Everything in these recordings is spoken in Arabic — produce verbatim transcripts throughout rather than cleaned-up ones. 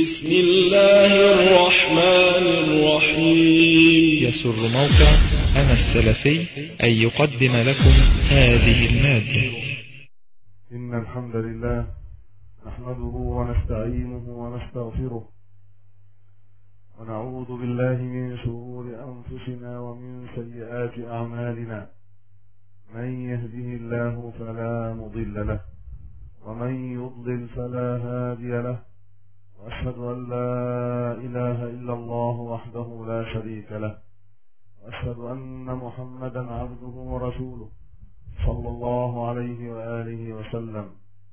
بسم الله الرحمن الرحيم. يسر موقع أنا السلفي أن يقدم لكم هذه المادة. إن الحمد لله نحمده ونستعينه ونستغفره ونعوذ بالله من شرور أنفسنا ومن سيئات أعمالنا. من يهده الله فلا مضل له ومن يضلل فلا هادي له، وأشهد أن لا إله إلا الله وحده لا شريك له، وأشهد أن محمدا عبده ورسوله صلى الله عليه وآله وسلم.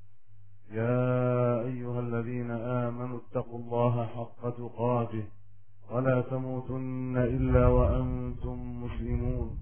يا أيها الذين آمنوا اتقوا الله حق تقاته ولا تموتن إلا وأنتم مسلمون.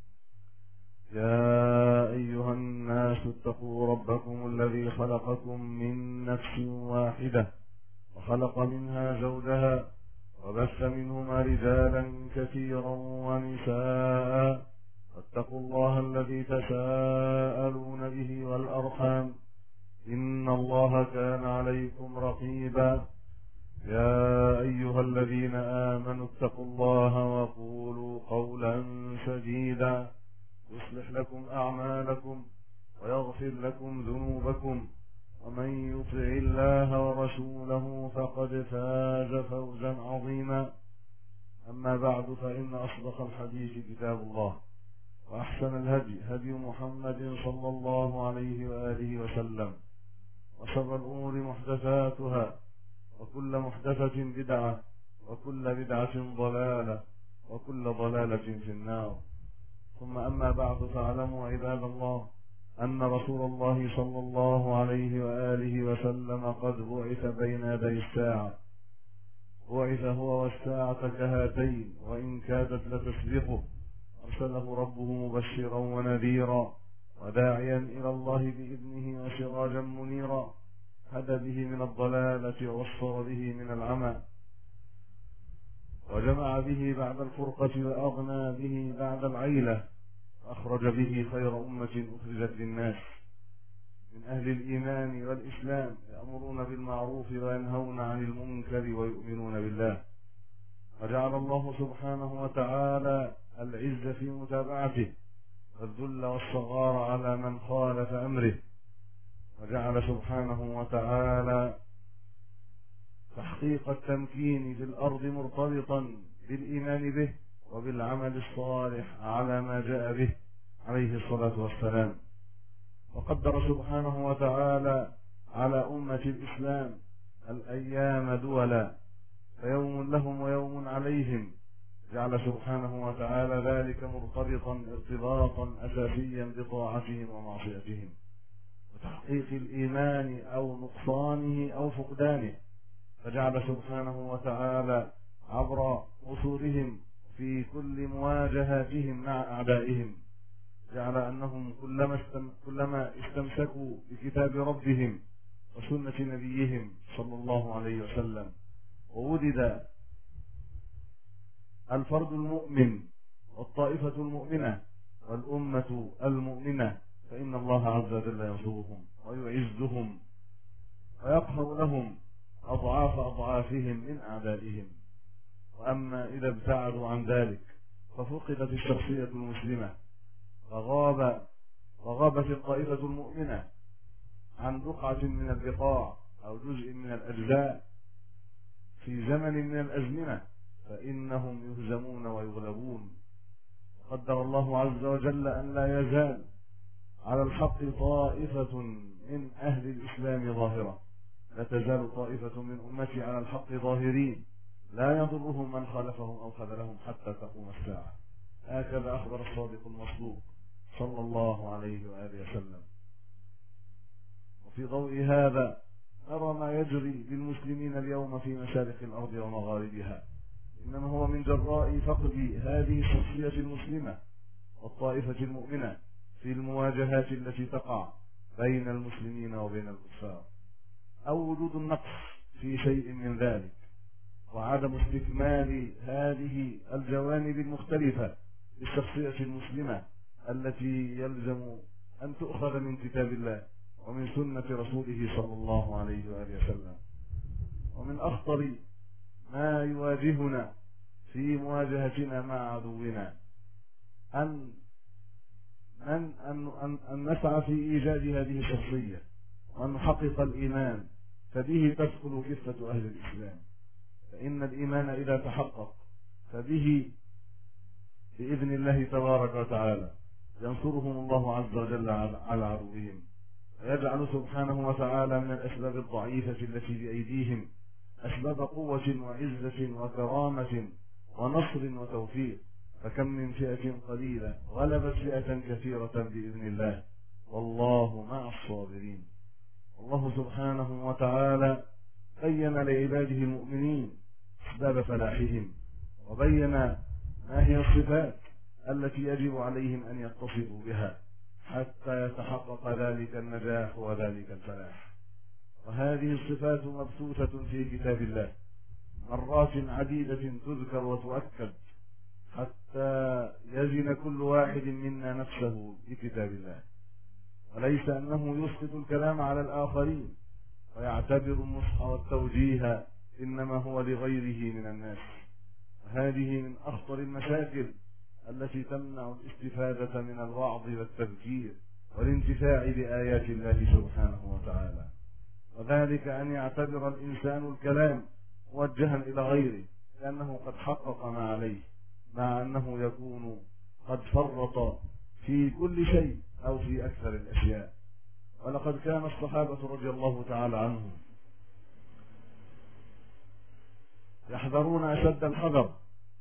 يا أيها الناس اتقوا ربكم الذي خلقكم من نفس واحدة وخلق منها زوجها وبث منهما رجالا كثيرا ونساء، واتقوا الله الذي تساءلون به والأرحام إن الله كان عليكم رقيبا. يا أيها الذين آمنوا اتقوا الله وقولوا قولا سديدا يصلح لكم أعمالكم ويغفر لكم ذنوبكم، ومن يطع الله ورسوله فقد فاز فوزا عظيما. أما بعد، فإن أصدق الحديث كتاب الله، وأحسن الهدي هدي محمد صلى الله عليه وآله وسلم، وشر الأمور محدثاتها، وكل محدثة بدعة، وكل بدعة ضلالة، وكل ضلالة في النار. ثم أما بعد، فاعلموا عباد الله أن رسول الله صلى الله عليه وآله وسلم قد بعث بين يدي الساعة. بعث هو والساعة كهاتين، وإن كادت لتسبقه. أرسله ربه مبشرا ونذيرا وداعيا إلى الله بإذنه وسراجا منيرا، هدى به من الضلالة وبصر به من العمى، وجمع به بعد الفرقة وأغنى به بعد العيلة، أخرج به خير أمة أخرجت للناس من أهل الإيمان والإسلام، يأمرون بالمعروف وينهون عن المنكر ويؤمنون بالله. وجعل الله سبحانه وتعالى العز في متابعته والذل والصغار على من خالف أمره. وجعل سبحانه وتعالى تحقيق التمكين في الأرض مرتبطا بالإيمان به وبالعمل الصالح على ما جاء به عليه الصلاة والسلام. وقدر سبحانه وتعالى على أمة الإسلام الأيام دولا، فيوم لهم ويوم عليهم. جعل سبحانه وتعالى ذلك مرتبطا ارتباطا أساسيا بطاعتهم ومعصيتهم وتحقيق الإيمان أو نقصانه أو فقدانه. فجعل سبحانه وتعالى عبر أصولهم في كل مواجهاتهم مع أعدائهم، جعل أنهم كلما كلما استمسكوا بكتاب ربهم وسنة نبيهم صلى الله عليه وسلم، ووجد الفرد المؤمن والطائفة المؤمنة والأمة المؤمنة، فإن الله عز وجل ينصرهم ويعزهم ويقهر لهم أضعاف أضعافهم من أعدائهم. وأما إذا ابتعدوا عن ذلك ففقدت الشخصية المسلمة، وغاب وغابت الطائفة المؤمنة عن بقعة من البقاع أو جزء من الأجزاء في زمن من الأزمنة، فإنهم يهزمون ويغلبون. قدر الله عز وجل أن لا يزال على الحق طائفة من أهل الإسلام ظاهرة، لا تزال طائفة من أمتي على الحق ظاهرين لا يضرهم من خالفهم أو خذلهم حتى تقوم الساعة. هكذا أخبر الصادق المصدوق صلى الله عليه وآله وسلم. وفي ضوء هذا نرى ما يجري للمسلمين اليوم في مشارق الأرض ومغاربها، إنما هو من جراء فقد هذه الشخصية المسلمة والطائفة المؤمنة في المواجهات التي تقع بين المسلمين وبين الكفار، أو وجود النقص في شيء من ذلك، وعدم استكمال هذه الجوانب المختلفة للشخصية المسلمة التي يلزم أن تؤخذ من كتاب الله ومن سنة رسوله صلى الله عليه وآله وسلم. ومن من أخطر ما يواجهنا في مواجهتنا مع عدونا أن أن أن أن نسعى في إيجاد هذه الشخصية وأن نحقق الإيمان، فبه تدخل كفة أهل الإسلام. فإن الإيمان إذا تحقق فبه بإذن الله تبارك وتعالى ينصرهم الله عز وجل على عدوهم، ويجعل سبحانه وتعالى من الأسباب الضعيفة التي بأيديهم أسباب قوة وعزة وكرامة ونصر وتوفيق. فكم من فئة قليلة غلبت فئة كثيرة بإذن الله، والله مع الصابرين. الله سبحانه وتعالى بين لعباده المؤمنين أسباب فلاحهم، وبين ما هي الصفات التي يجب عليهم أن يتصفوا بها حتى يتحقق ذلك النجاح وذلك الفلاح. وهذه الصفات مبثوثة في كتاب الله مرات عديدة تذكر وتؤكد حتى يزن كل واحد منا نفسه بكتاب الله، وليس أنه يسقط الكلام على الآخرين ويعتبر النصح والتوجيه إنما هو لغيره من الناس. هذه من أخطر المشاكل التي تمنع الاستفادة من الوعظ والتذكير والانتفاع بآيات الله سبحانه وتعالى، وذلك أن يعتبر الإنسان الكلام موجها إلى غيره لأنه قد حقق ما عليه، مع أنه يكون قد فرط في كل شيء أو في أكثر الأشياء. ولقد كان الصحابة رضي الله تعالى عنهم يحذرون أشد الحذر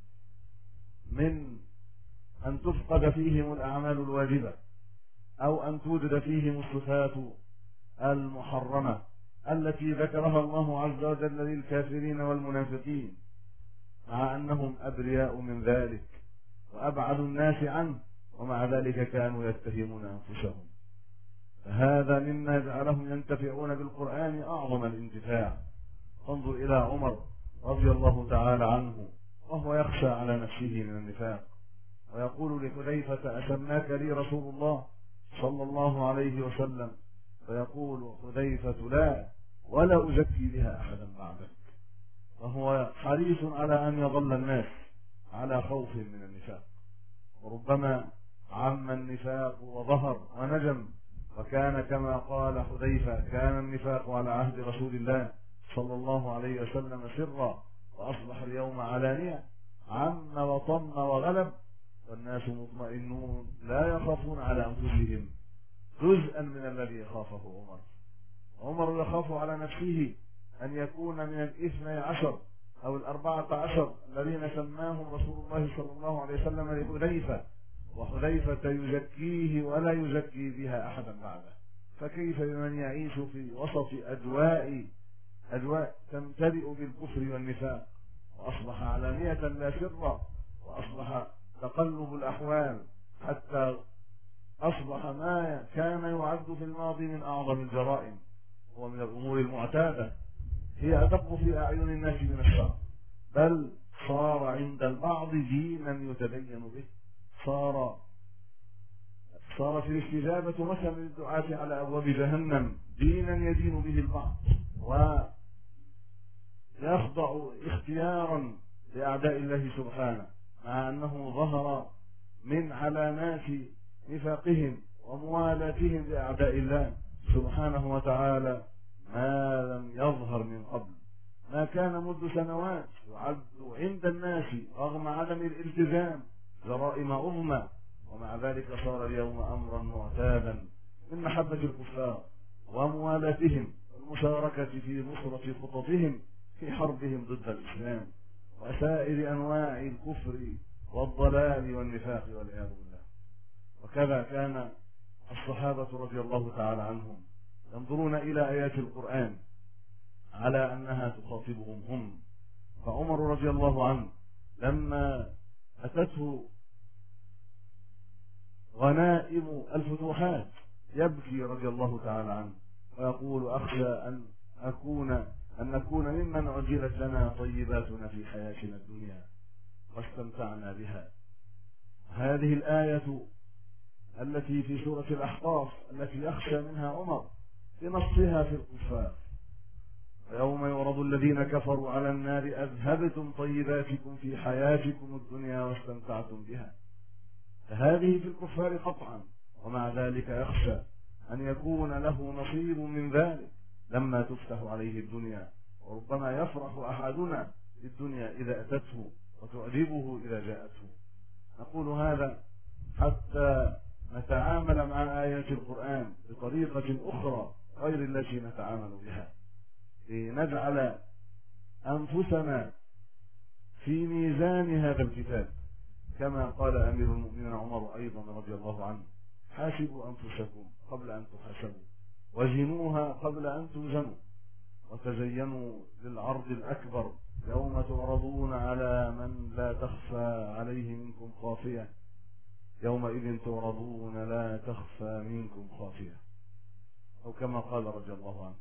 من أن تفقد فيهم الأعمال الواجبة أو أن توجد فيهم الصفات المحرمة التي ذكرها الله عز وجل للكافرين والمنافقين، مع أنهم أبرياء من ذلك وأبعد الناس عنه، ومع ذلك كانوا يتهمون أنفسهم. فهذا مما جعلهم ينتفعون بالقرآن أعظم الانتفاع. انظر إلى عمر رضي الله تعالى عنه وهو يخشى على نفسه من النفاق، ويقول لحذيفة: أسماك لي رسول الله صلى الله عليه وسلم؟ فيقول حذيفة: لا، ولا أزكي بها أحدا بعدك. وهو حريص على أن يظل الناس على خوف من النفاق، وربما عم النفاق وظهر ونجم، وكان كما قال حذيفة: كان النفاق على عهد رسول الله صلى الله عليه وسلم سرا، وأصبح اليوم علانية، عم وطم وغلب، والناس مطمئنون لا يخافون على أنفسهم جزءا من الذي يخافه عمر. عمر يخاف على نفسه أن يكون من الاثني عشر أو الأربعة عشر الذين سماهم رسول الله صلى الله عليه وسلم لحذيفة، وحذيفة يزكيه ولا يزكي بها أحدا بعده. فكيف بمن يعيش في وسط أجواء أجواء تمتلئ بالكفر والنفاق، وأصبح علانية لا سرا، وأصبح تقلب الأحوال، حتى أصبح ما كان يعد في الماضي من أعظم الجرائم ومن الأمور المعتادة هي أدق في أعين الناس من الشر، بل صار عند البعض دينا يتدين به، صار صار في الاستجابة مثلا للدعاة على أبواب جهنم دينا يدين به البعض، ويخضع اختيارا لأعداء الله سبحانه، مع أنه ظهر من علامات نفاقهم وموالاتهم لأعداء الله سبحانه وتعالى ما لم يظهر من قبل، ما كان منذ سنوات يعد عند الناس رغم عدم الالتزام جرائم عظمى، ومع ذلك صار اليوم أمرا معتادا من محبة الكفار وموالاتهم والمشاركة في نصرة خططهم في حربهم ضد الإسلام وسائر أنواع الكفر والضلال والنفاق والعياذ بالله. وكذا كان الصحابة رضي الله تعالى عنهم ينظرون إلى آيات القرآن على أنها تخاطبهم هم. فعمر رضي الله عنه لما أتته غنائم الفتوحات يبكي رضي الله تعالى عنه ويقول: أخشى أن أكون أن نكون ممن عجلت لنا طيباتنا في حياتنا الدنيا واستمتعنا بها. هذه الآية التي في سورة الأحقاف التي يخشى منها عمر بنصها في الكفار، ويوم يعرض الذين كفروا على النار أذهبتم طيباتكم في حياتكم الدنيا واستمتعتم بها. فهذه في الكفار قطعا، ومع ذلك يخشى أن يكون له نصيب من ذلك لما تفتح عليه الدنيا، وربما يفرح أحدنا بالدنيا إذا أتته وتعجبه إذا جاءته. نقول هذا حتى نتعامل مع آيات القرآن بطريقة أخرى غير التي نتعامل بها، لنجعل أنفسنا في ميزان هذا الكتاب، كما قال أمير المؤمنين عمر أيضا رضي الله عنه: حاسبوا أنفسكم قبل أن تحاسبوا، وزنوها قبل أن توزنوا، وتزينوا للعرض الأكبر يوم تعرضون على من لا تخفى عليه منكم خافية، يومئذ تعرضون لا تخفى منكم خافية، أو كما قال رضي الله عنه.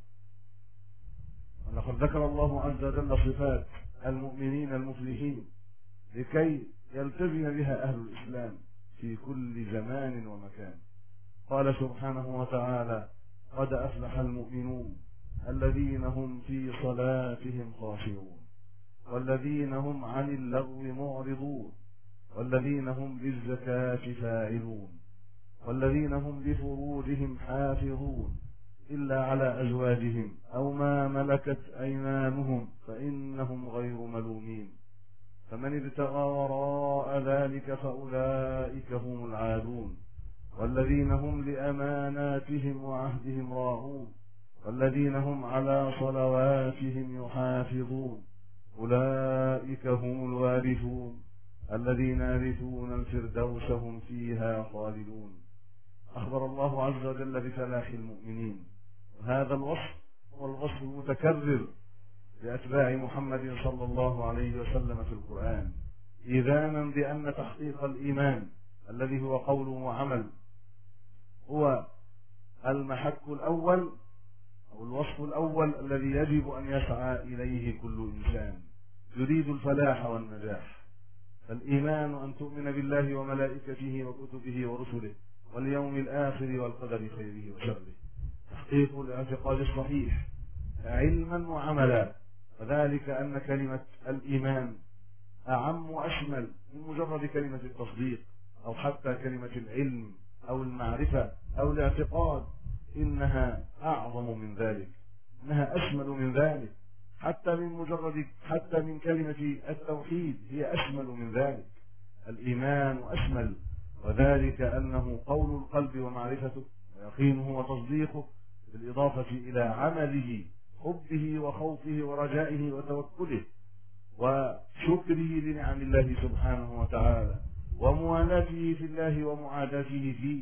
ولقد ذكر الله عز وجل صفات المؤمنين المفلحين لكي يلتزم بها أهل الإسلام في كل زمان ومكان. قال سبحانه وتعالى: قد أفلح المؤمنون الذين هم في صلاتهم خاشعون، والذين هم عن اللغو معرضون، والذين هم للزكاة فاعلون، والذين هم لفروجهم حافظون إلا على أزواجهم أو ما ملكت أيمانهم فإنهم غير ملومين، فمن ابتغى وراء ذلك فأولئك هم العادون، والذين هم لأماناتهم وعهدهم راعون، والذين هم على صلواتهم يحافظون، أولئك هم الوارثون الذين يرثون الفردوس هم فيها خالدون. أخبر الله عز وجل بفلاح المؤمنين، وهذا الوصف هو الوصف المتكرر لأتباع محمد صلى الله عليه وسلم في القرآن، إذانا بأن تحقيق الإيمان الذي هو قول وعمل هو المحك الأول أو الوصف الأول الذي يجب أن يسعى إليه كل إنسان يريد الفلاح والنجاح. فالإيمان أن تؤمن بالله وملائكته وكتبه ورسله واليوم الآخر والقدر خيره وشره، تحقيق الاعتقاد الصحيح علما وعملا، وذلك أن كلمة الإيمان أعم وأشمل من مجرد كلمة التصديق أو حتى كلمة العلم أو المعرفة أو الاعتقاد، إنها أعظم من ذلك، إنها أشمل من ذلك، حتى من مجرد حتى من كلمة التوحيد هي أشمل من ذلك. الإيمان أشمل، وذلك أنه قول القلب ومعرفته ويقينه وتصديقه، بالإضافة إلى عمله، حبه وخوفه ورجائه وتوكله وشكره لنعم الله سبحانه وتعالى، وموالاته في الله ومعاداته فيه،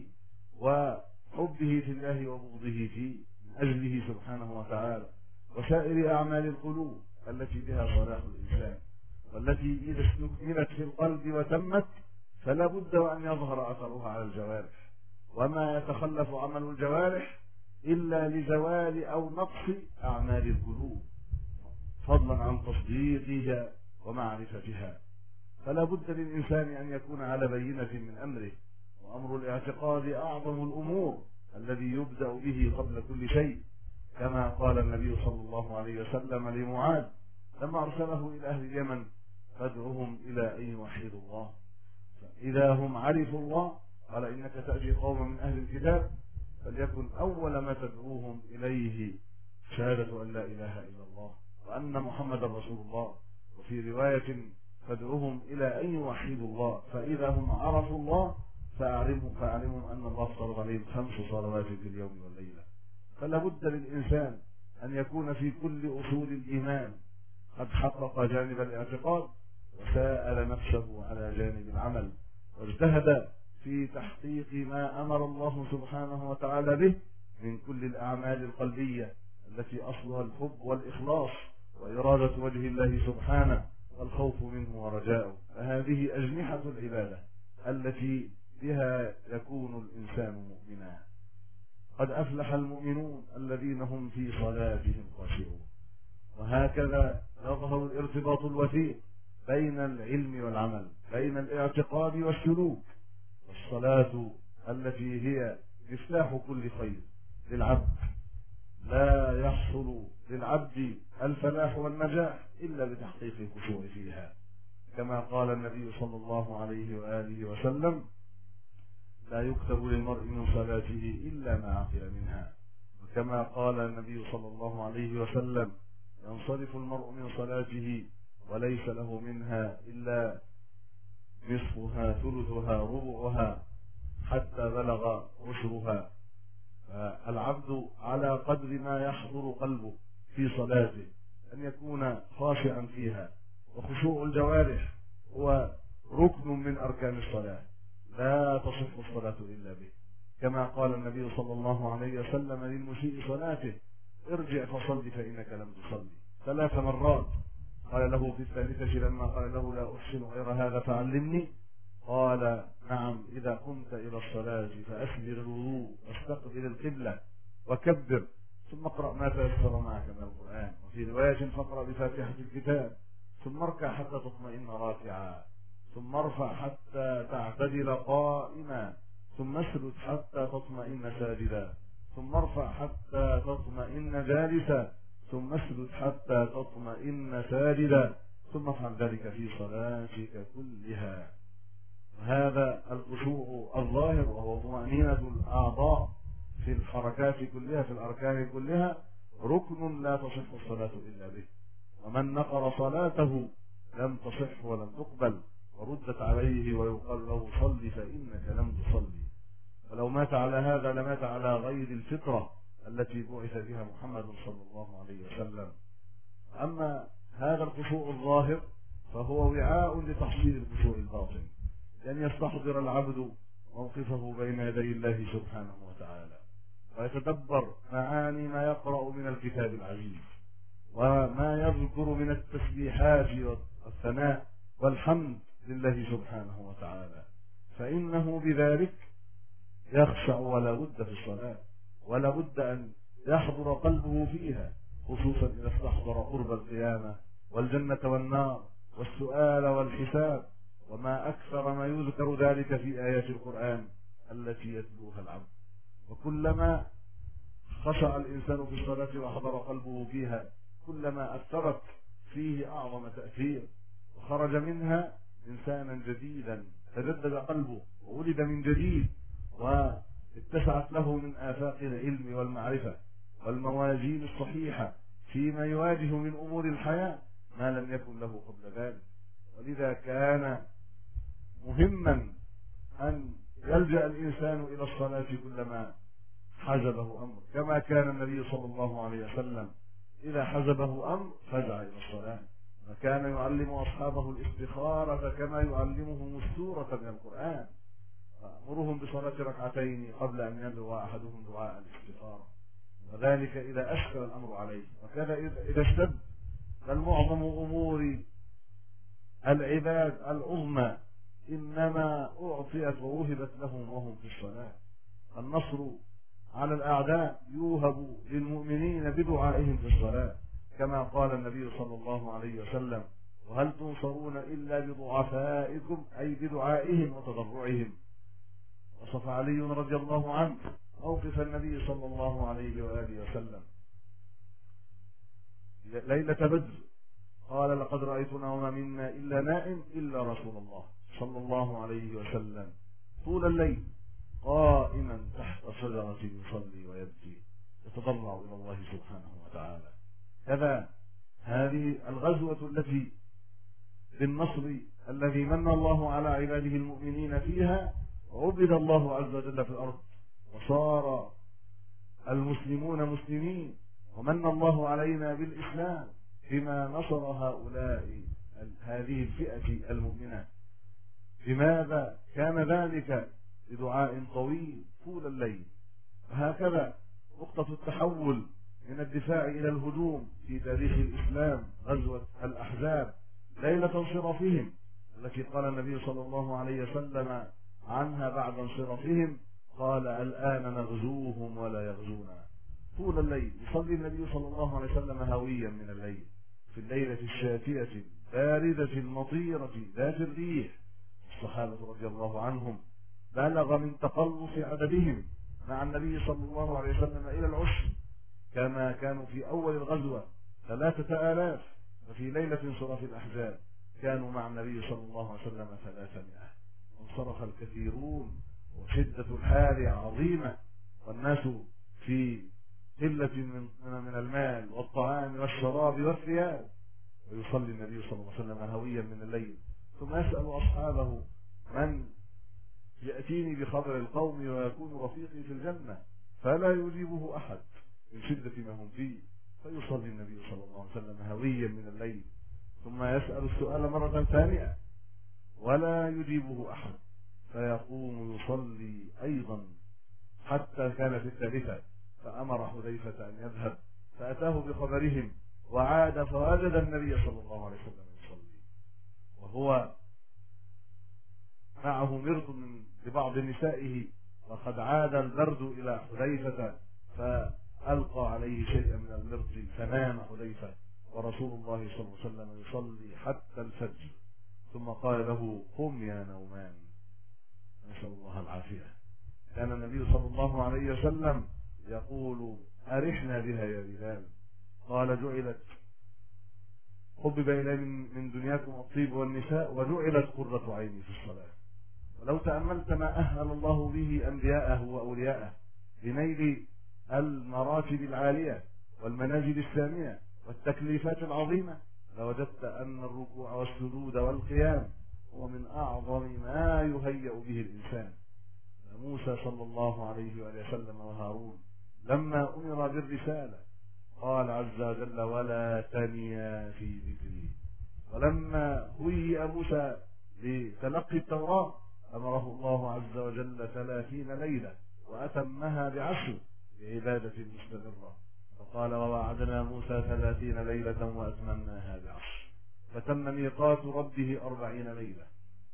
وحبه في الله وبغضه فيه من أجله سبحانه وتعالى، وسائر أعمال القلوب التي بها صلاح الإنسان، والتي إذا استكملت في القلب وتمت فلا بد أن يظهر أثرها على الجوارح، وما يتخلف عمل الجوارح إلا لزوال أو نقص أعمال القلوب، فضلا عن تصديقها ومعرفتها. فلا بد للإنسان أن يكون على بينة من أمره، وأمر الاعتقاد أعظم الأمور الذي يبدأ به قبل كل شيء، كما قال النبي صلى الله عليه وسلم لمعاذ لما أرسله إلى أهل اليمن: فادعوهم إلى أن يوحدوا الله، فإذا هم عرفوا الله قال: إنك تأتي قوما من أهل الكتاب فليكن أول ما تدعوهم إليه شهادة أن لا إله إلا الله وأن محمد رسول الله. وفي رواية: فادعوهم إلى أن يوحدوا الله، فإذا هم عرفوا الله فأعلمهم فأعلمهم أن الله فرض عليهم خمس صلوات في اليوم والليلة. فلا بد للإنسان أن يكون في كل أصول الإيمان قد حقق جانب الاعتقاد، وسأل نفسه على جانب العمل، واجتهد في تحقيق ما أمر الله سبحانه وتعالى به من كل الأعمال القلبية التي أصلها الحب والإخلاص وإرادة وجه الله سبحانه والخوف منه ورجاؤه. فهذه أجنحة العبادة التي بها يكون الإنسان مؤمنا. قد أفلح المؤمنون الذين هم في صلاتهم خاشعون. وهكذا يظهر الارتباط الوثيق بين العلم والعمل، بين الاعتقاد والسلوك. والصلاة التي هي مفتاح كل خير للعبد لا يحصل للعبد الفلاح والنجاح إلا بتحقيق الخشوع فيها، كما قال النبي صلى الله عليه وآله وسلم: لا يكتب للمرء من صلاته إلا ما عقل منها. وكما قال النبي صلى الله عليه وسلم: ينصرف المرء من صلاته وليس له منها إلا نصفها ثلثها ربعها حتى بلغ عشرها. فالعبد على قدر ما يحضر قلبه في صلاته أن يكون خاشعا فيها، وخشوع الجوارح هو ركن من أركان الصلاة، لا تصح الصلاة إلا به، كما قال النبي صلى الله عليه وسلم للمسيء صلاته: ارجع فصل فإنك لم تصلي ثلاث مرات. قال له في الثالثة لما قال له: لا أحسن غير هذا فعلمني، قال: نعم، إذا قمت إلى الصلاة فأسبغ الوضوء واستقبل القبلة وكبر، ثم اقرأ ما تيسر معك من القرآن، وفي رواية: فاقرأ بفاتحة الكتاب، ثم اركع حتى تطمئن راكعا، ثم ارفع حتى تعتدل قائما، ثم اسجد حتى تطمئن ساجدا، ثم ارفع حتى تطمئن جالسا، ثم اسجد حتى تطمئن ساجدا، ثم افعل ذلك في صلاتك كلها. هذا الخشوع الظاهر وهو طمأنينة الأعضاء في الحركات كلها في الأركان كلها ركن لا تصح الصلاة إلا به، ومن نقر صلاته لم تصح ولم تقبل، وردت عليه ويقال له: صل فإنك لم تصلي. ولو مات على هذا لمات على غير الفطرة التي بعث بها محمد صلى الله عليه وسلم. أما هذا الخشوع الظاهر فهو وعاء لتحصيل الخشوع الباطن، لأن يستحضر العبد موقفه بين يدي الله سبحانه وتعالى، ويتدبر معاني ما يقرأ من الكتاب العزيز، وما يذكر من التسبيحات والثناء والحمد لله سبحانه وتعالى، فإنه بذلك يخشع ولا بد في الصلاة، ولا بد أن يحضر قلبه فيها، خصوصا إذا استحضر قرب القيامة والجنة والنار والسؤال والحساب، وما أكثر ما يذكر ذلك في آيات القرآن التي يتلوها العبد. وكلما خشع الإنسان في الصلاة وحضر قلبه فيها كلما أثرت فيه أعظم تأثير، وخرج منها إنسانا جديدا، تجدد قلبه وولد من جديد، واتسعت له من آفاق العلم والمعرفة والموازين الصحيحة فيما يواجه من أمور الحياة ما لم يكن له قبل ذلك. ولذا كان مهما أن يلجأ الإنسان إلى الصلاة كلما حزبه أمر، كما كان النبي صلى الله عليه وسلم إذا حزبه أمر فزع إلى الصلاة، وكان يعلم أصحابه الاستخارة كما يعلمهم السورة من القرآن، فأمرهم بصلاة ركعتين قبل أن يدعو أحدهم دعاء الاستخارة، وذلك إذا أشكل الأمر عليه. وكذا إذا اشتد، بل معظم أمور العباد العظمى إنما أعطيت ووهبت لهم وهم في الصلاة. النصر على الأعداء يوهب للمؤمنين بدعائهم في الصلاة، كما قال النبي صلى الله عليه وسلم: وهل تنصرون إلا بضعفائكم، أي بدعائهم وتضرعهم. وصف علي رضي الله عنه موقف النبي صلى الله عليه وآله وسلم ليلة بدر، قال: لقد رأيتنا وما منا إلا نائم إلا رسول الله صلى الله عليه وسلم طول الليل قائما تحت شجرة يصلي ويبكي يتضرع إلى الله سبحانه وتعالى. كذا هذه الغزوة التي بالنصر الذي من الله على عباده المؤمنين فيها، وعبد الله عز وجل في الأرض، وصار المسلمون مسلمين، ومن الله علينا بالإسلام بما نصر هؤلاء هذه الفئة المؤمنة. لماذا كان ذلك؟ بدعاء طويل طول الليل. وهكذا نقطة التحول من الدفاع إلى الهجوم في تاريخ الإسلام غزوة الأحزاب ليلة انصرافهم، التي قال النبي صلى الله عليه وسلم عنها بعد انصرافهم: قال: الآن نغزوهم ولا يغزونا. طول الليل يصلي النبي صلى الله عليه وسلم هاويا من الليل في الليلة الشاتية الباردة المطيرة ذات الريح. الصحابة رضي الله عنهم بلغ من تقلص عددهم مع النبي صلى الله عليه وسلم إلى العشر، كما كانوا في أول الغزوة ثلاثة آلاف، ففي ليلة انصراف الأحزاب كانوا مع النبي صلى الله عليه وسلم ثلاثمائة، وانصرف الكثيرون وشدة الحال عظيمة والناس في قلة من من المال والطعام والشراب والثياب، ويصلي النبي صلى الله عليه وسلم هويا من الليل، ثم يسأل أصحابه من يأتيني بخبر القوم ويكون رفيقي في الجنة، فلا يجيبه أحد من شدة ما هم فيه، فيصلي النبي صلى الله عليه وسلم هويا من الليل، ثم يسأل السؤال مرة ثانية ولا يجيبه أحد، فيقوم يصلي أيضا حتى كان في الثالثة، فأمر حذيفة أن يذهب فأتاه بخبرهم وعاد فوجد النبي صلى الله عليه وسلم يصلي وهو معه مرض من لبعض نسائه، وقد عاد البرد إلى حذيفة فألقى عليه شيئا من المرض فنام حذيفة، ورسول الله صلى الله عليه وسلم يصلي حتى الفجر، ثم قال له قم يا نومان، نسأل الله العافية. كان النبي صلى الله عليه وسلم يقول أرحنا بها يا بلال، قال جعلت حبب إلي من دنياكم الطيب والنساء وجعلت قرة عيني في الصلاة. ولو تأملت ما أهل الله به أنبياءه وأولياءه لنيل المراتب العالية والمنازل السامية والتكليفات العظيمة، لوجدت أن الركوع والسجود والقيام هو من أعظم ما يهيأ به الإنسان. موسى صلى الله عليه وسلم وهارون لما أمر بالرسالة قال عز وجل ولا تنيا في ذكري، ولما هيئ موسى لتلقي التوراة أمره الله عز وجل ثلاثين ليلة وأتمها بعشر بعبادة مستمرة، فقال ووعدنا موسى ثلاثين ليلة وأتممناها بعشر، فتم ميقات ربه أربعين ليلة،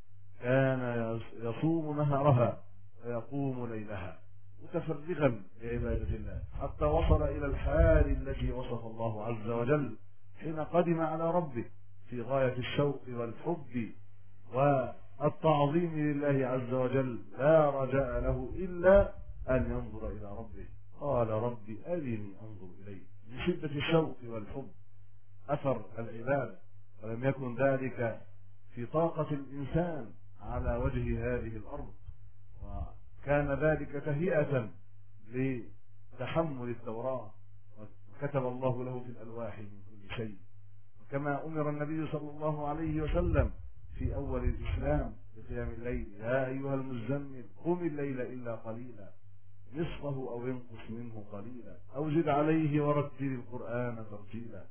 كان يصوم نهارها ويقوم ليلها متفرغا لعبادة الله، حتى وصل إلى الحال التي وصف الله عز وجل حين قدم على ربه في غاية الشوق والحب والتعظيم لله عز وجل، لا رجاء له إلا أن ينظر إلى ربه، قال ربي أرني أنظر إليه، من شدة الشوق والحب أثر العبادة، ولم يكن ذلك في طاقة الإنسان على وجه هذه الأرض، وكان ذلك تهيئة لتحمل التوراة، وكتب الله له في الألواح من كل شيء. وكما أمر النبي صلى الله عليه وسلم في أول الإسلام بقيام الليل يا أيها المزمل قم الليل إلا قليلا نصفه أو ينقص منه قليلا أو زد عليه ورتل القرآن ترتيلا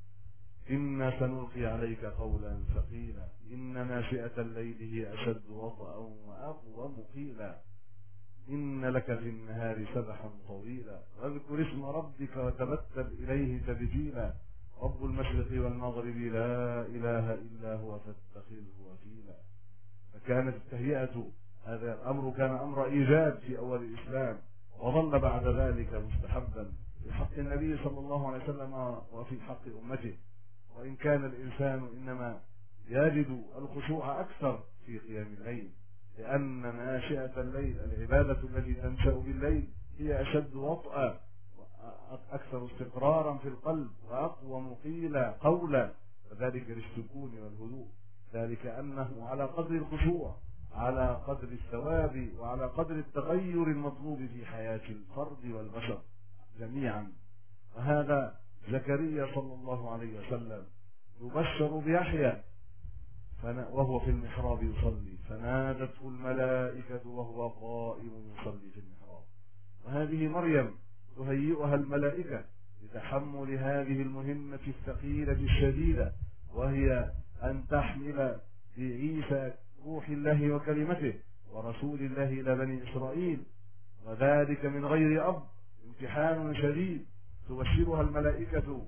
إنا سنلقي عليك قولا ثقيلا إن ناشئة الليل هي أشد وطئا وأقوم قيلا إن لك في النهار سبحا طويلا واذكر اسم ربك وتبتل إليه تبجيلا رب المشرق والمغرب لا إله إلا هو فاتخذه وكيلا. فكانت التهيئة هذا الأمر كان أمر إيجاب في أول الإسلام، وظل بعد ذلك مستحبا في حق النبي صلى الله عليه وسلم وفي حق أمته، وإن كان الإنسان إنما يجد الخشوع أكثر في قيام الليل، لأن ناشئة الليل العبادة التي تنشأ بالليل هي أشد وطئا أكثر استقرارا في القلب وأقوم قيلا قولا، وذلك للسكون والهدوء، ذلك أنه على قدر الخشوع على قدر الثواب وعلى قدر التغير المطلوب في حياة الفرد والبشر جميعا. وهذا زكريا صلى الله عليه وسلم يبشر بيحيى وهو في المحراب يصلي فنادته الملائكة وهو قائم يصلي في المحراب. وهذه مريم تهيئها الملائكة لتحمل هذه المهمة الثقيلة الشديدة، وهي أن تحمل بعيسى روح الله وكلمته ورسول الله إلى بني إسرائيل، وذلك من غير أب، امتحان شديد تبشرها الملائكة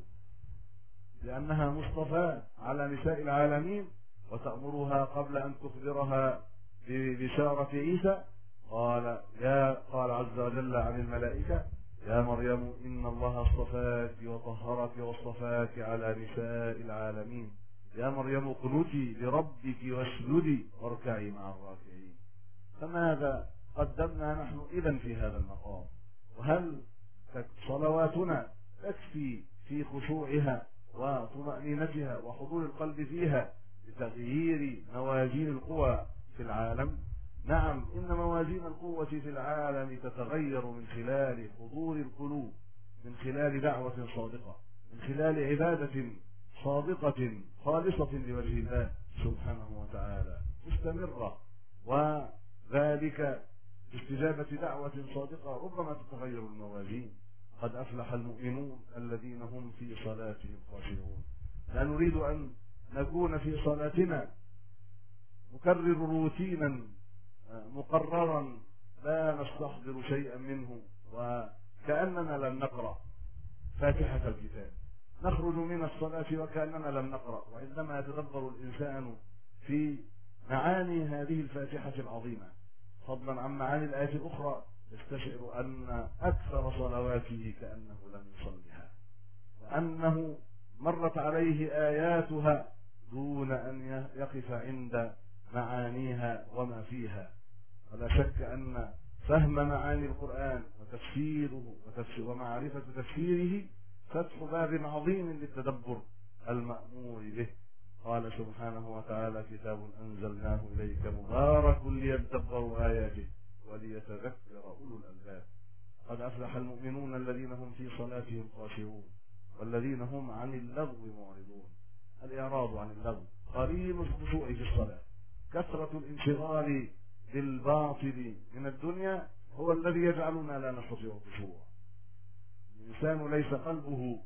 لأنها مصطفى على نساء العالمين، وتأمرها قبل أن تخبرها ببشارة عيسى قال يا قال عز وجل عن الملائكة يا مريم إن الله اصطفاك وطهرك واصطفاك على نساء العالمين يا مريم اقنتي لربك واسجدي واركعي مع الراكعين. فماذا قدمنا نحن إذن في هذا المقام؟ وهل صلواتنا تكفي في خشوعها وطمأنينتها وحضور القلب فيها لتغيير موازين القوى في العالم. نعم، إن موازين القوة في العالم تتغير من خلال حضور القلوب، من خلال دعوة صادقة، من خلال عبادة صادقة خالصة لوجه الله سبحانه وتعالى مستمرة، وذلك باستجابة دعوة صادقة ربما تتغير الموازين. قد أفلح المؤمنون الذين هم في صلاتهم خاشعون. لا نريد أن نكون في صلاتنا نكرر روتينا مقررا لا نستحضر شيئا منه وكأننا لم نقرأ فاتحة الكتاب، نخرج من الصلاة وكأننا لم نقرأ. وعندما يتدبر الإنسان في معاني هذه الفاتحة العظيمة فضلا عن معاني الآيات الأخرى يستشعر أن أكثر صلواته كأنه لم يصلها، وأنه مرت عليه آياتها دون أن يقف عند معانيها وما فيها. ولا شك أن فهم معاني القرآن وتفسيره وتفسير ومعرفة تفسيره فتح باب عظيم للتدبر المأمور به. قال سبحانه وتعالى: كتاب أنزلناه إليك مبارك ليدبروا آياته وليتذكر أولو الألباب. قد أفلح المؤمنون الذين هم في صلاتهم خاشعون والذين هم عن اللغو معرضون. الإعراض عن اللغو قرين الخشوع في الصلاة. كثرة الانشغال بالباطل من الدنيا هو الذي يجعلنا لا نستطيع الخشوع. الإنسان ليس قلبه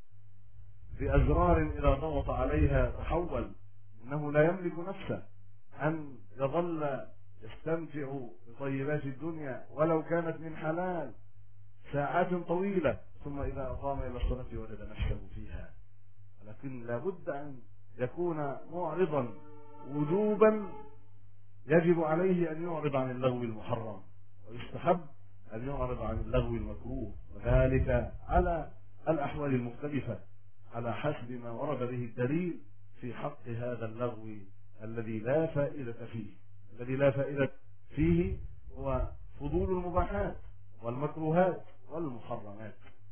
بأزرار إذا ضغط عليها تحول، إنه لا يملك نفسه أن يظل يستمتع بطيبات الدنيا ولو كانت من حلال ساعات طويلة، ثم إذا أقام إلى الصلاة وجد نفسه فيها. ولكن لا بد أن يكون معرضا وجوبا، يجب عليه أن يعرض عن اللغو المحرم، ويستحب أن يعرض عن اللغو المكروه، وذلك على الأحوال المختلفة على حسب ما ورد به الدليل في حق هذا اللغو الذي لا فائدة فيه. الذي لا فائدة فيه هو فضول المباحات والمكروهات والمحرمات،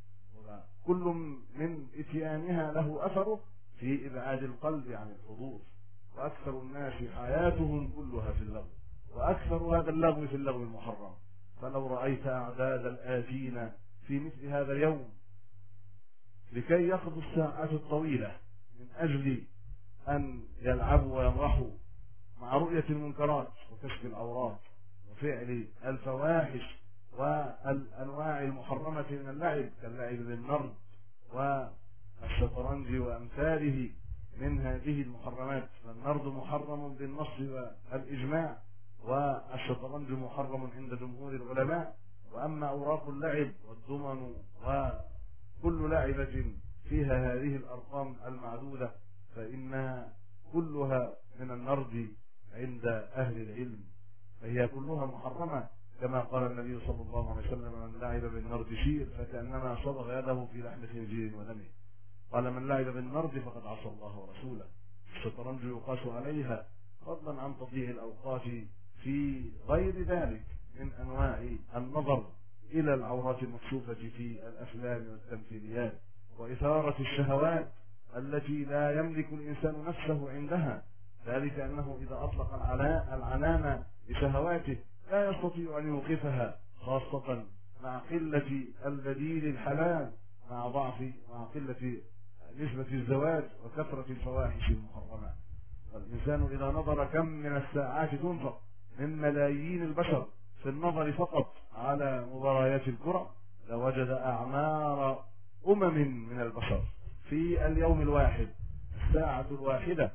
وكل من إتيانها له أثره في إبعاد القلب عن الحضور. وأكثر الناس حياتهم كلها في اللغو، وأكثر هذا اللغو في اللغو المحرم. فلو رأيت أعداد الآتين في مثل هذا اليوم لكي يقضوا الساعات الطويلة من أجل أن يلعبوا ويمرحوا مع رؤية المنكرات وكشف العورات وفعل الفواحش والأنواع المحرمة من اللعب كاللعب بالنرد والشطرنج وأمثاله من هذه المحرمات. فالنرد محرم بالنص والإجماع، والشطرنج محرم عند جمهور العلماء. وأما أوراق اللعب والضمن وكل لعبة فيها هذه الأرقام المعدودة فإنها كلها من النرد عند أهل العلم، فهي كلها محرمة، كما قال النبي صلى الله عليه وسلم: من لعب بالنرد شير فكأنما صبغ يده في لحم خنزير ودمه. قال: من لعب بالنرد فقد عصى الله ورسوله. الشطرنج يقاس عليها، فضلا عن تضييع الأوقات في غير ذلك من أنواع النظر إلى العورات المكشوفة في الأفلام والتمثيليات، وإثارة الشهوات التي لا يملك الإنسان نفسه عندها، ذلك أنه إذا أطلق العنان لشهواته لا يستطيع أن يوقفها، خاصة مع قلة البديل الحلال، مع ضعف مع قلة نسبة الزواج وكثرة الفواحش المحرمة. والإنسان إذا نظر كم من الساعات تنفق من ملايين البشر في النظر فقط على مباريات الكرة لوجد أعمار أمم من البشر في اليوم الواحد، الساعة الواحدة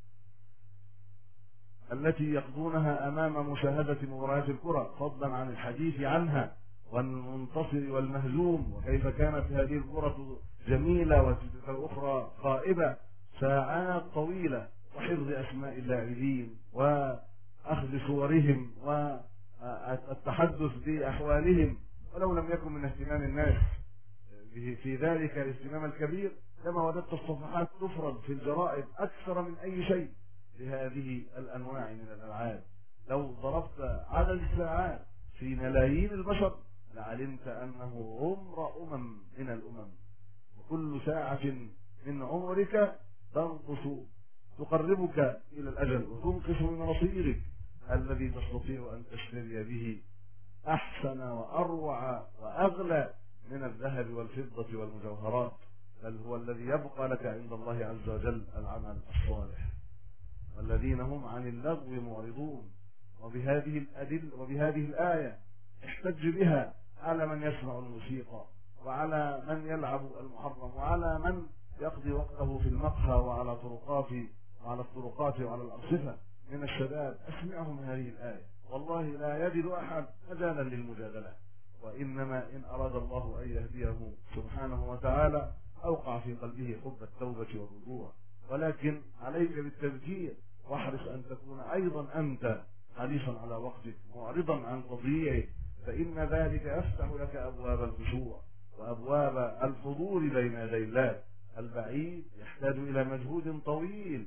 التي يقضونها أمام مشاهدة مباريات الكرة، فضلا عن الحديث عنها والمنتصر والمهزوم وكيف كانت هذه الكرة جميلة وتلك الأخرى خائبة، ساعات طويلة، وحفظ أسماء اللاعبين وأخذ صورهم والتحدث بأحوالهم. ولو لم يكن من اهتمام الناس في ذلك الاهتمام الكبير لما وجدت الصفحات تفرض في الجرائد أكثر من أي شيء لهذه الأنواع من الألعاب. لو ضربت عدد الساعات في ملايين البشر لعلمت أنه عمر أمم من الأمم. كل ساعة من عمرك تنقص تقربك إلى الأجل وتنقص من مصيرك الذي تستطيع أن تشتري به أحسن وأروع وأغلى من الذهب والفضة والمجوهرات، بل هو الذي يبقى لك عند الله عز وجل العمل الصالح. والذين هم عن اللغو معرضون. وبهذه الأدل وبهذه الآية احتج بها على من يسمع الموسيقى، وعلى من يلعب المحرم، وعلى من يقضي وقته في المقهى وعلى طرقات وعلى الطرقات وعلى الأرصفة من الشباب. أسمعهم هذه الآية، والله لا يجد أحد مجالا للمجادلة، وإنما إن أراد الله أن يهديه سبحانه وتعالى أوقع في قلبه حب التوبة والرجوع. ولكن عليك بالتذكير، واحرص أن تكون أيضا أنت حريصا على وقتك معرضا عن تضييعه، فإن ذلك يفتح لك أبواب الخشوع وأبواب الحضور بين يدي الله. البعيد يحتاج إلى مجهود طويل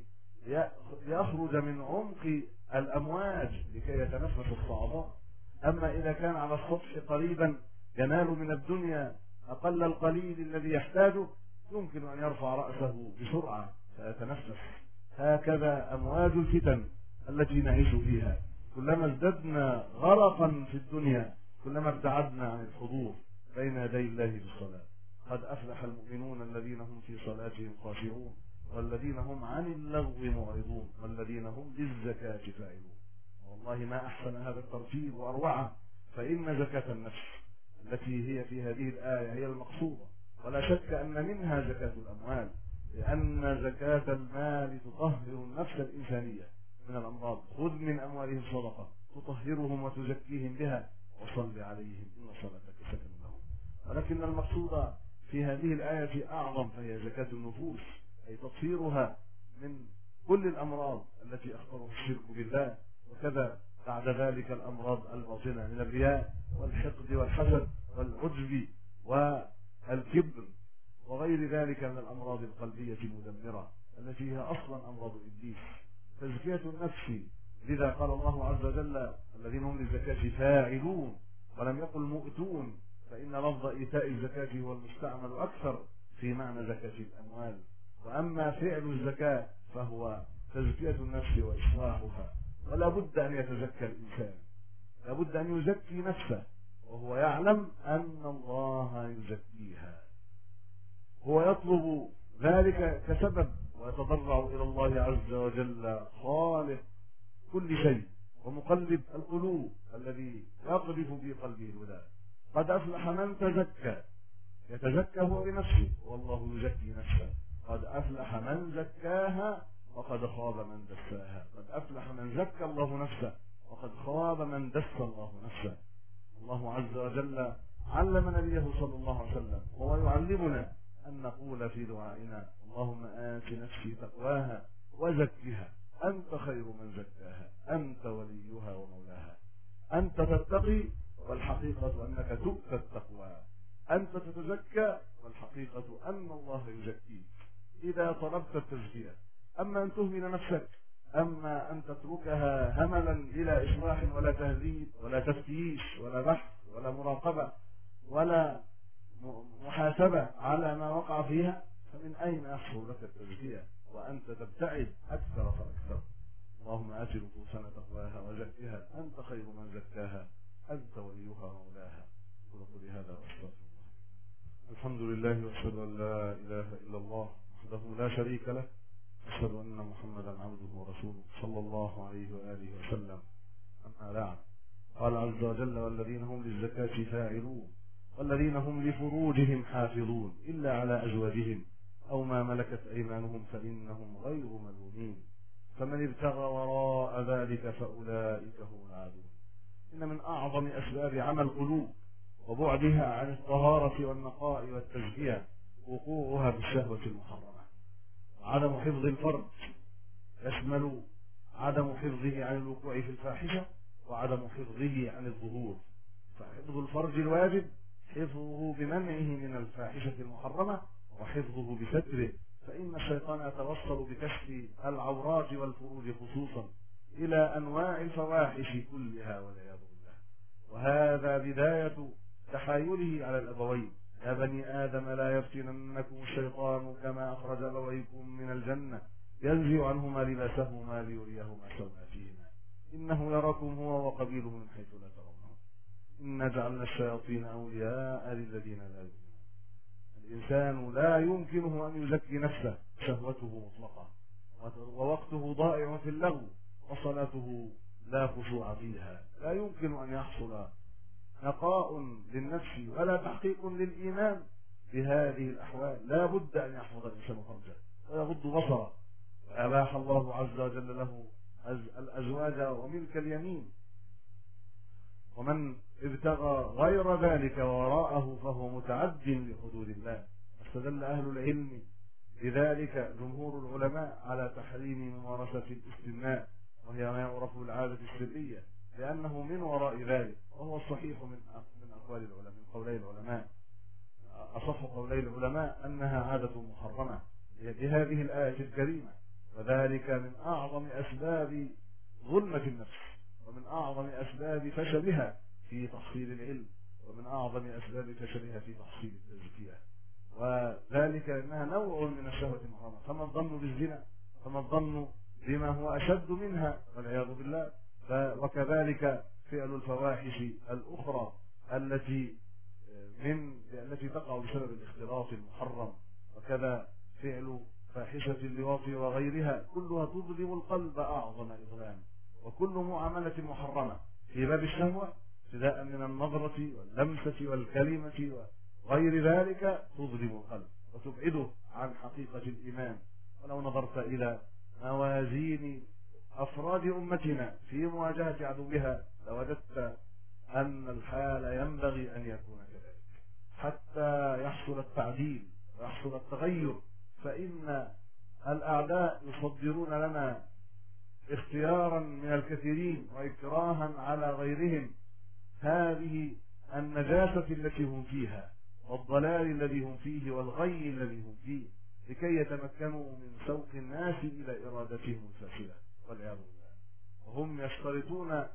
يخرج من عمق الأمواج لكي يتنفس الصعوبات. أما إذا كان على السطح قريبا ينال من الدنيا أقل القليل الذي يحتاجه، يمكن أن يرفع رأسه بسرعة فيتنفس. هكذا أمواج الفتن التي نعيش فيها، كلما ازددنا غرقا في الدنيا كلما ابتعدنا عن الحضور بين يدي الله بالصلاة. قد أفلح المؤمنون الذين هم في صلاتهم خاشعون والذين هم عن اللغو معرضون والذين هم للزكاة فاعلون. والله ما أحسن هذا الترتيب وأروعه، فإن زكاة النفس التي هي في هذه الآية هي المقصودة، ولا شك أن منها زكاة الأموال، لأن زكاة المال تطهر النفس الإنسانية من الأمراض. خذ من أموالهم صدقة تطهرهم وتزكيهم بها وصل عليهم إن صلاتك سكن لهم. ولكن المقصود في هذه الآية أعظم، فهي زكاة النفوس، أي تطهيرها من كل الأمراض التي أخبرها الشرك بالله، وكذا بعد ذلك الأمراض الباطنة من الرياء والحقد والحسد والعجب والكبر وغير ذلك من الأمراض القلبية المدمرة التي هي أصلا أمراض إبليس. تزكية النفس، لذا قال الله عز وجل الذين هم للزكاة فاعلون، ولم يقل مؤتون، فإن لفظ إيتاء الزكاة هو المستعمل أكثر في معنى زكاة الأموال. وأما فعل الزكاة فهو تزكية النفس وإصلاحها. ولا بد أن يتزكى الإنسان، لا بد أن يزكي نفسه وهو يعلم أن الله يزكيها. هو يطلب ذلك كسبب ويتضرع إلى الله عز وجل خالق كل شيء ومقلب القلوب الذي يقذف في قلبه الهدى. قد أفلح من تزكى، يتزكى هو بنفسه والله يزكي نفسه. قد أفلح من زكاها وقد خاب من دساها. قد أفلح من زكى الله نفسه وقد خاب من دس الله نفسه. الله عز وجل علم نبيه صلى الله عليه وسلم وهو يعلمنا أن نقول في دعائنا اللهم آت نفسي تقواها وزكها أنت خير من زكاها أنت وليها ومولاها. أنت تتقي والحقيقة أنك تؤتى التقوى، أنت تتزكى والحقيقة أن الله يزكيك إذا طلبت التزكية. أما أن تهمل نفسك، أما أن تتركها هملا بلا إصلاح ولا تهذيب ولا تفتيش ولا بحث ولا مراقبة ولا محاسبة على ما وقع فيها، فمن أين يحصل لك التزكية وأنت تبتعد أكثر فأكثر. اللهم آت نفوسنا تقواها وزكها أنت خير من زكاها أنت وليها ومولاها. قل هذا وأستغفر الله. الحمد لله وأشهد أن لا إله إلا الله وحده لا شريك له، أشهد أن محمدا عبده ورسوله صلى الله عليه وآله وسلم. أما بعد، قال عز وجل والذين هم للزكاة فاعلون والذين هم لفروجهم حافظون إلا على أزواجهم أو ما ملكت أيمانهم فإنهم غير ملومين فمن ابتغى وراء ذلك فأولئك هم العادون. إن من أعظم أسباب عمى القلوب وبعدها عن الطهارة والنقاء والتزكية وقوعها بالشهوة المحرمة. عدم حفظ الفرج يشمل عدم حفظه عن الوقوع في الفاحشة وعدم حفظه عن الظهور. فحفظ الفرج الواجب حفظه بمنعه من الفاحشة المحرمة وحفظه بستره، فإن الشيطان يتوصل بكشف العورات والفروج خصوصا إلى أنواع الفواحش كلها والعياذ بالله. وهذا بداية تحايله على الأبوين يا بني آدم لا يفتننكم الشيطان كما أخرج أبويكم من الجنة ينزع عنهما لباسهما ليريهما سوآتهما إنه يراكم هو وقبيله من حيث لا ترونهم إنا جعلنا الشياطين أولياء للذين لا يؤمنون. الإنسان لا يمكنه أن يزكي نفسه، شهوته مطلقة ووقته ضائع في اللغو وصلاته لا خشوع فيها. لا يمكن أن يحصل نقاء للنفس ولا تحقيق للإيمان بهذه الأحوال. لا بد أن يحفظ الإنسان فرجه ويغض بصره. أباح الله عز وجل له الأزواج وملك اليمين، ومن ابتغى غير ذلك وراءه فهو متعد لحدود الله. استدل أهل العلم لذلك جمهور العلماء على تحريم ممارسة الاستمناء، وهي ما يعرف بالعادة السرية، لأنه من وراء ذلك، وهو الصحيح من من أقوال العلماء، من قولي العلماء. أصح قولي العلماء أنها عادة محرمة بهذه الآية الكريمة، وذلك من أعظم أسباب ظلمة النفس، ومن أعظم أسباب فشلها في تحصيل العلم، ومن أعظم أسباب فشلها في تحصيل التزكية، وذلك أنها نوع من الشهوة المحرمة. فما الظن بالزنا؟ فما الظن بما هو أشد منها والعياذ بالله؟ وكذلك فعل الفواحش الأخرى التي من التي تقع بسبب الاختلاط المحرم، وكذا فعل فاحشة اللواط وغيرها، كلها تظلم القلب أعظم إظلام. وكل معاملة محرمة في باب الشهوة ابتداء من النظرة واللمسة والكلمة وغير ذلك تظلم القلب وتبعده عن حقيقة الإيمان. ولو نظرت إلى موازين أفراد أمتنا في مواجهة عدوها لوجدت أن الحال ينبغي أن يكون كذلك حتى يحصل التعديل ويحصل التغير. فإن الأعداء يصدرون لنا اختيارا من الكثيرين وإكراها على غيرهم هذه النجاسة التي هم فيها والضلال الذي هم فيه والغي الذي هم فيه، لكي يتمكنوا من سوق الناس إلى إرادتهم الفاسدة والعياذ بالله. وهم يشترطون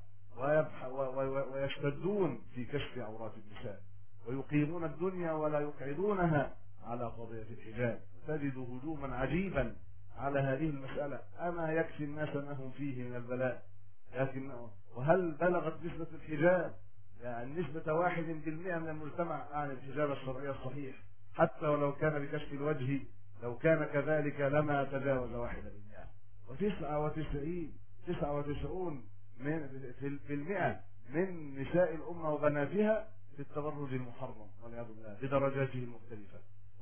ويشتدون في كشف عورات النساء، ويقيمون الدنيا ولا يقعدونها على قضية الحجاب. تجد هجوما عجيبا على هذه المسألة. أما يكفي الناس ما هم فيه من البلاء؟ لكن وهل بلغت نسبة الحجاب يعني نسبة واحد بالمئة من المجتمع عن الحجاب الشرعي الصحيح؟ حتى ولو كان بكشف الوجه، لو كان كذلك لما تجاوز واحد بالمئة. وتسعة وتسعين تسعة وتسعون من في المئة من نساء الأمة وبناتها في التبرج المحرم والعياذ بالله بدرجاته المختلفة.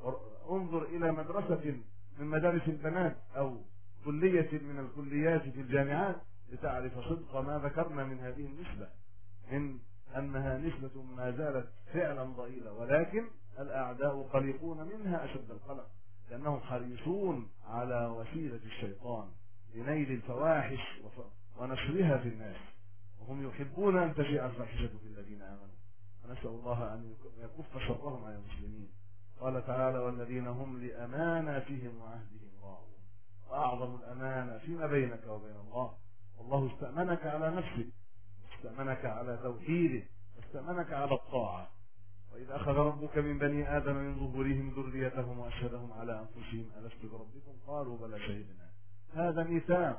انظر إلى مدرسة من مدارس البنات أو كلية من الكليات في الجامعات لتعرف صدق ما ذكرنا من هذه النسبة، من أنها نسبة ما زالت فعلا ضئيلة، ولكن الأعداء قلقون منها أشد القلق، لأنهم حريصون على وسيلة الشيطان لنيل الفواحش ونشرها في الناس، وهم يحبون أن تشيع الفاحشة في الذين آمنوا. ونسأل الله أن يكف شرهم على المسلمين. قال تعالى: والذين هم لأماناتهم وعهدهم راعون. وأعظم الأمانة فيما بينك وبين الله، والله استأمنك على نفسك، استأمنك على توحيده، استأمنك على الطاعة. وإذا أخذ ربك من بني آدم من ظهورهم ذريتهم وأشهدهم على أنفسهم ألست بربكم قالوا بلى شهدنا. هذا ميثاق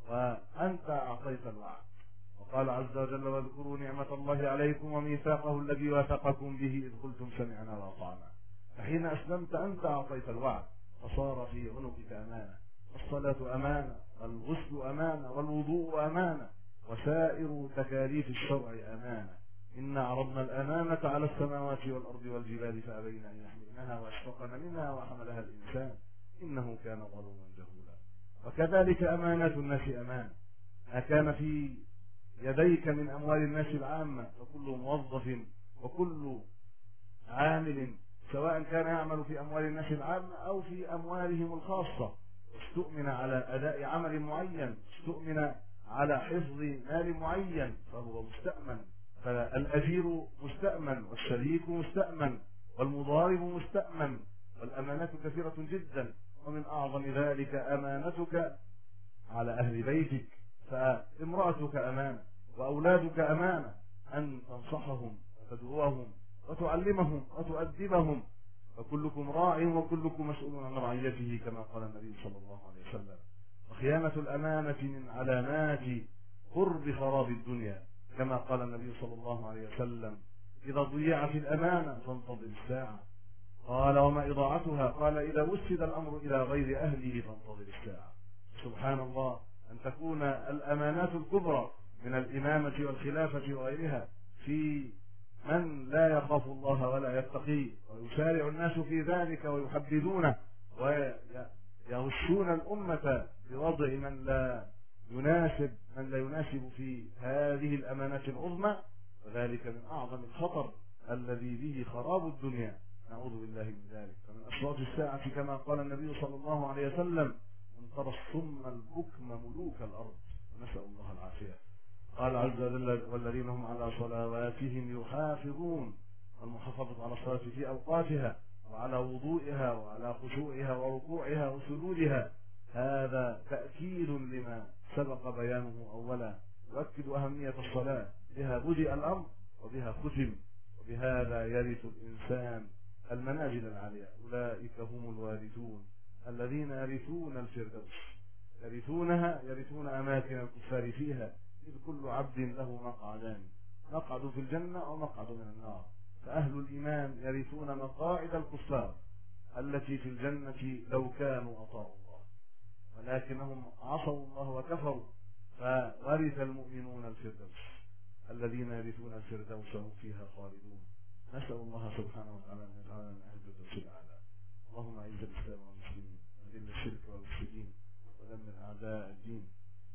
وأنت أعطيت الوعد. وقال عز وجل: واذكروا نعمة الله عليكم وميثاقه الذي واثقكم به إذ قلتم سمعنا وأطعنا. فحين أسلمت أنت أعطيت الوعد، فصار في عنقك أمانة. الصلاة أمانة، والغسل أمانة، والوضوء أمانة، وسائر تكاليف الشرع أمانة. إنا عرضنا الأمانة على السماوات والأرض والجبال فأبين أن يحملنها وأشفقن منها وحملها الإنسان إنه كان ظلوما جهولا. وكذلك أمانات الناس أمانة. ما كان في يديك من أموال الناس العامة فكل موظف وكل عامل سواء كان يعمل في أموال الناس العامة أو في أموالهم الخاصة واستؤمن على أداء عمل معين، استؤمن على حفظ مال معين، فهو مستأمن. فالأجير مستأمن، والشريك مستأمن، والمضارب مستأمن، والأمانات كثيرة جدا. ومن أعظم ذلك أمانتك على أهل بيتك، فامرأتك أمانة، وأولادك أمانة، أن تنصحهم وتدعوهم وتعلمهم وتؤدبهم فكلكم راع وكلكم مسؤول عن رعيته كما قال النبي صلى الله عليه وسلم. وخيانة الأمانة من علامات قرب خراب الدنيا كما قال النبي صلى الله عليه وسلم: إذا ضيعت الأمانة فانتظر الساعة. قال: وما إضاعتها؟ قال: إذا وسد الأمر إلى غير أهله فانتظر الساعة. سبحان الله، أن تكون الأمانات الكبرى من الإمامة والخلافة وغيرها في من لا يخاف الله ولا يتقي، ويسارع الناس في ذلك ويحددونه ويغشون الأمة بوضع من لا يناسب من لا يناسب في هذه الأمانات العظمى، وذلك من أعظم الخطر الذي به خراب الدنيا، نعوذ بالله من ذلك. فمن أشراط الساعة كما قال النبي صلى الله عليه وسلم: من ترى الصم البكم ملوك الأرض، ونسأل الله العافية. قال عز وجل: والذين هم على صلواتهم يحافظون. والمحافظة على الصلاة في أوقاتها وعلى وضوئها وعلى خشوعها وركوعها وسجودها هذا تأكيد لما سبق بيانه أولا، يؤكد أهمية الصلاة، بها بدأ الأمر وبها ختم، وبهذا يرث الإنسان المنازل العالية. أولئك هم الوارثون الذين يرثون الفردوس، يرثونها يرثون أماكن الكفار فيها، إذ كل عبد له مقعدان، مقعد في الجنة ومقعد من النار. فأهل الإيمان يرثون مقاعد الكفار التي في الجنة لو كانوا أطاعوا الله، ولكنهم عصوا الله وكفروا، فورث المؤمنون الفردوس الذين يرثون الفردوس هم فيها خالدون. نسأل الله سبحانه وتعالى أن يجعلنا من أهل الفردوس الأعلى. اللهم أعز الإسلام والمسلمين وأذل الشرك والمشركين ودمر أعداء الدين.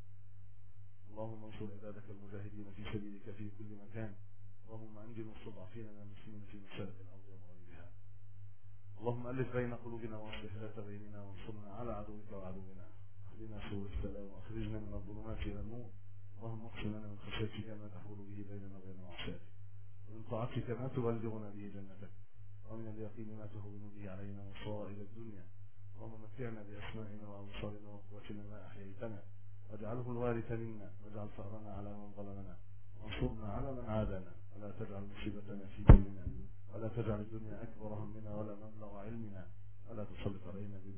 اللهم انصر عبادك المجاهدين في سبيلك في كل مكان. اللهم أنجل المستضعفين من المسلمين في مشارق الأرض ومغاربها. اللهم ألف بين قلوبنا وأصلح ذات بيننا وانصرنا على عدوك وعدونا. اهدنا سبل السلام وأخرجنا من الظلمات إلى النور. اللهم اقسم لنا من خشيتك ما تحول به بيننا وبين معصيتك، ومن طاعتك ما تبلغنا به جنتك، ومن اليقين ما تهون به علينا مصائب الدنيا. اللهم متعنا بأسماعنا وأبصارنا وقوتنا ما أحييتنا، واجعله الوارث منا، واجعل ثأرنا على من ظلمنا، وانصرنا على من عادنا، ولا تجعل مصيبتنا في ديننا، ولا تجعل الدنيا أكبر همنا ولا مبلغ علمنا، ولا تسلط علينا